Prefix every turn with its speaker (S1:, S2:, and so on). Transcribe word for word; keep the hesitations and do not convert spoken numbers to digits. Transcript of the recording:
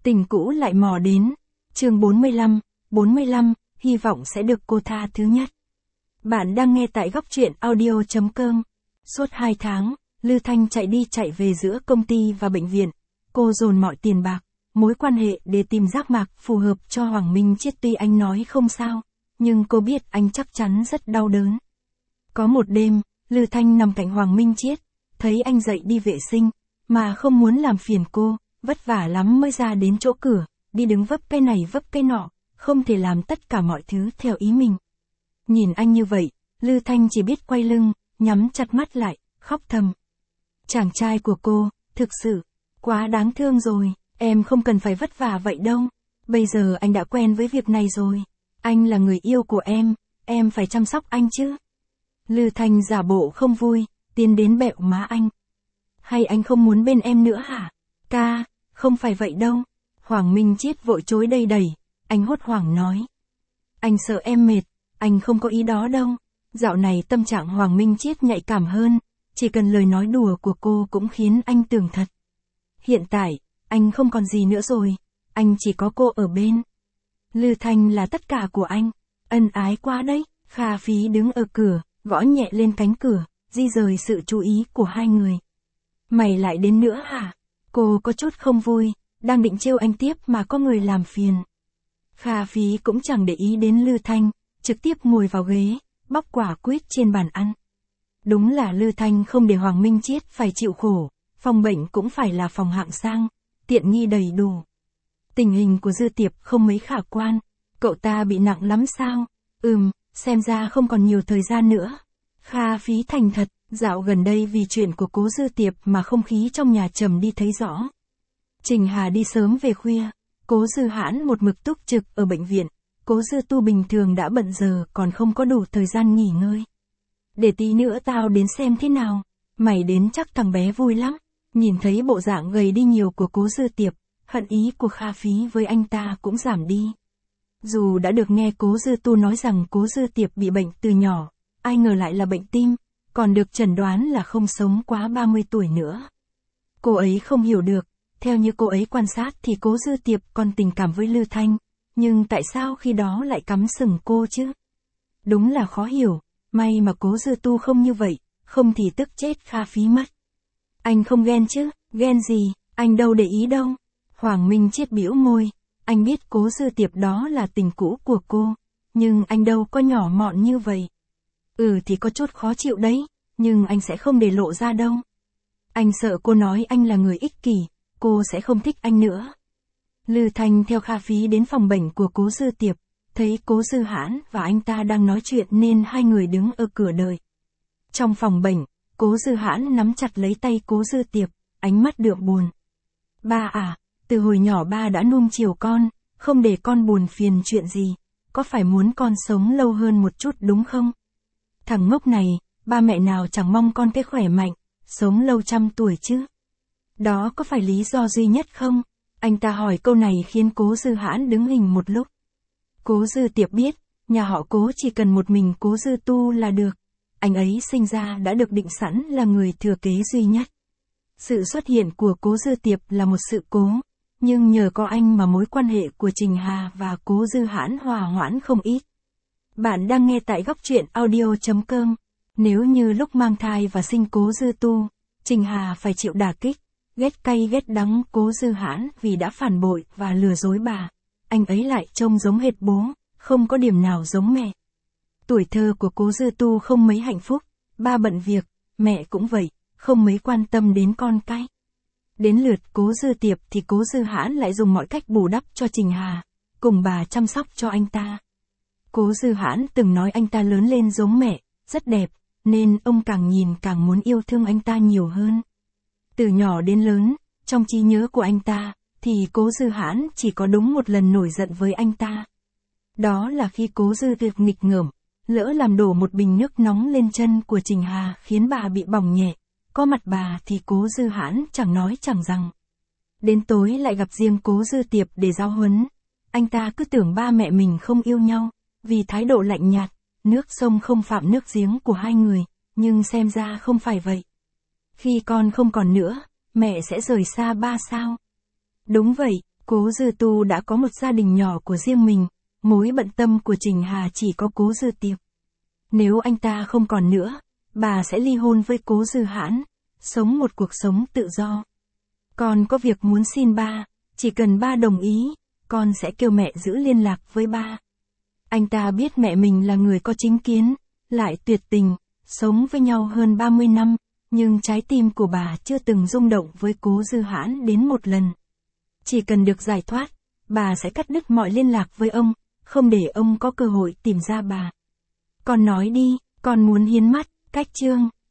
S1: Tình cũ lại mò đến. Chương bốn mươi lăm, bốn mươi lăm, hy vọng sẽ được cô tha thứ nhất. Bạn đang nghe tại góc truyện audio chấm com. Suốt hai tháng, Lư Thanh chạy đi chạy về giữa công ty và bệnh viện. Cô dồn mọi tiền bạc, mối quan hệ để tìm giác mạc phù hợp cho Hoàng Minh Chiết. Tuy anh nói không sao, nhưng cô biết anh chắc chắn rất đau đớn. Có một đêm, Lư Thanh nằm cạnh Hoàng Minh Chiết, thấy anh dậy đi vệ sinh, mà không muốn làm phiền cô, vất vả lắm mới ra đến chỗ cửa, đi đứng vấp cái này vấp cái nọ, không thể làm tất cả mọi thứ theo ý mình. Nhìn anh như vậy, Lư Thanh chỉ biết quay lưng, nhắm chặt mắt lại, khóc thầm. Chàng trai của cô, thực sự, quá đáng thương rồi, em không cần phải vất vả vậy đâu. Bây giờ anh đã quen với việc này rồi. Anh là người yêu của em, em phải chăm sóc anh chứ. Lư Thanh giả bộ không vui, tiến đến bẹo má anh. Hay anh không muốn bên em nữa hả? Ca, không phải vậy đâu. Hoàng Minh Chiết vội chối đầy đẩy, anh hốt hoảng nói. Anh sợ em mệt, anh không có ý đó đâu. Dạo này tâm trạng Hoàng Minh Chiết nhạy cảm hơn, chỉ cần lời nói đùa của cô cũng khiến anh tưởng thật. Hiện tại, anh không còn gì nữa rồi, anh chỉ có cô ở bên. Lư Thanh là tất cả của anh, ân ái quá đấy. Kha Phí đứng ở cửa, gõ nhẹ lên cánh cửa, di rời sự chú ý của hai người. Mày lại đến nữa hả? Cô có chút không vui, đang định trêu anh tiếp mà có người làm phiền. Kha Phí cũng chẳng để ý đến Lư Thanh, trực tiếp ngồi vào ghế, bóc quả quýt trên bàn ăn. Đúng là Lư Thanh không để Hoàng Minh Chiết phải chịu khổ, phòng bệnh cũng phải là phòng hạng sang, tiện nghi đầy đủ. Tình hình của Dư Tiệp không mấy khả quan, cậu ta bị nặng lắm sao? Ừm, xem ra không còn nhiều thời gian nữa. Kha Phí thành thật, dạo gần đây vì chuyện của cố Dư Tiệp mà không khí trong nhà trầm đi thấy rõ. Trình Hà đi sớm về khuya, cố Dư Hãn một mực túc trực ở bệnh viện, cố Dư Tu bình thường đã bận giờ còn không có đủ thời gian nghỉ ngơi. Để tí nữa tao đến xem thế nào, mày đến chắc thằng bé vui lắm. Nhìn thấy bộ dạng gầy đi nhiều của cố Dư Tiệp, hận ý của Kha Phí với anh ta cũng giảm đi. Dù đã được nghe cố Dư Tu nói rằng cố Dư Tiệp bị bệnh từ nhỏ, ai ngờ lại là bệnh tim, còn được chẩn đoán là không sống quá ba mươi tuổi nữa. Cô ấy không hiểu được, theo như cô ấy quan sát thì cố Dư Tiệp còn tình cảm với Lư Thanh, nhưng tại sao khi đó lại cắm sừng cô chứ? Đúng là khó hiểu, may mà cố Dư Tu không như vậy, không thì tức chết Kha Phí mất. Anh không ghen chứ? Ghen gì, anh đâu để ý đâu. Hoàng Minh Chiết bĩu môi, anh biết cố Dư Tiệp đó là tình cũ của cô, nhưng anh đâu có nhỏ mọn như vậy. Ừ thì có chút khó chịu đấy, nhưng anh sẽ không để lộ ra đâu. Anh sợ cô nói anh là người ích kỷ, cô sẽ không thích anh nữa. Lư Thanh theo Kha Phí đến phòng bệnh của cố Dư Tiệp, thấy cố Dư Hãn và anh ta đang nói chuyện nên hai người đứng ở cửa đợi. Trong phòng bệnh, cố Dư Hãn nắm chặt lấy tay cố Dư Tiệp, ánh mắt đượm buồn. Ba à, từ hồi nhỏ ba đã nuông chiều con, không để con buồn phiền chuyện gì, có phải muốn con sống lâu hơn một chút đúng không? Thằng ngốc này, ba mẹ nào chẳng mong con cái khỏe mạnh, sống lâu trăm tuổi chứ. Đó có phải lý do duy nhất không? Anh ta hỏi câu này khiến cố Dư Hãn đứng hình một lúc. Cố Dư Tiệp biết, nhà họ cố chỉ cần một mình cố Dư Tu là được. Anh ấy sinh ra đã được định sẵn là người thừa kế duy nhất. Sự xuất hiện của cố Dư Tiệp là một sự cố, nhưng nhờ có anh mà mối quan hệ của Trình Hà và cố Dư Hãn hòa hoãn không ít. Bạn đang nghe tại góc truyện audio chấm com. Nếu như lúc mang thai và sinh cố Dư Tu, Trình Hà phải chịu đả kích, ghét cay ghét đắng cố Dư Hãn vì đã phản bội và lừa dối bà, anh ấy lại trông giống hệt bố, không có điểm nào giống mẹ. Tuổi thơ của cố Dư Tu không mấy hạnh phúc, ba bận việc, mẹ cũng vậy, không mấy quan tâm đến con cái. Đến lượt cố Dư Tiệp thì cố Dư Hãn lại dùng mọi cách bù đắp cho Trình Hà, cùng bà chăm sóc cho anh ta. Cố Dư Hãn từng nói anh ta lớn lên giống mẹ, rất đẹp, nên ông càng nhìn càng muốn yêu thương anh ta nhiều hơn. Từ nhỏ đến lớn, trong trí nhớ của anh ta, thì cố Dư Hãn chỉ có đúng một lần nổi giận với anh ta. Đó là khi cố Dư Tiệp nghịch ngợm, lỡ làm đổ một bình nước nóng lên chân của Trình Hà khiến bà bị bỏng nhẹ. Có mặt bà thì cố Dư Hãn chẳng nói chẳng rằng. Đến tối lại gặp riêng cố Dư Tiệp để giáo huấn. Anh ta cứ tưởng ba mẹ mình không yêu nhau, vì thái độ lạnh nhạt, nước sông không phạm nước giếng của hai người, nhưng xem ra không phải vậy. Khi con không còn nữa, mẹ sẽ rời xa ba sao? Đúng vậy, Cố Dư Tu đã có một gia đình nhỏ của riêng mình, mối bận tâm của Trình Hà chỉ có Cố Dư Tiệp. Nếu anh ta không còn nữa, bà sẽ ly hôn với Cố Dư Hãn, sống một cuộc sống tự do. Con có việc muốn xin ba, chỉ cần ba đồng ý, con sẽ kêu mẹ giữ liên lạc với ba. Anh ta biết mẹ mình là người có chính kiến, lại tuyệt tình, sống với nhau hơn ba mươi năm, nhưng trái tim của bà chưa từng rung động với Cố Dư Hãn đến một lần. Chỉ cần được giải thoát, bà sẽ cắt đứt mọi liên lạc với ông, không để ông có cơ hội tìm ra bà. Con nói đi, con muốn hiến mắt, cách chương.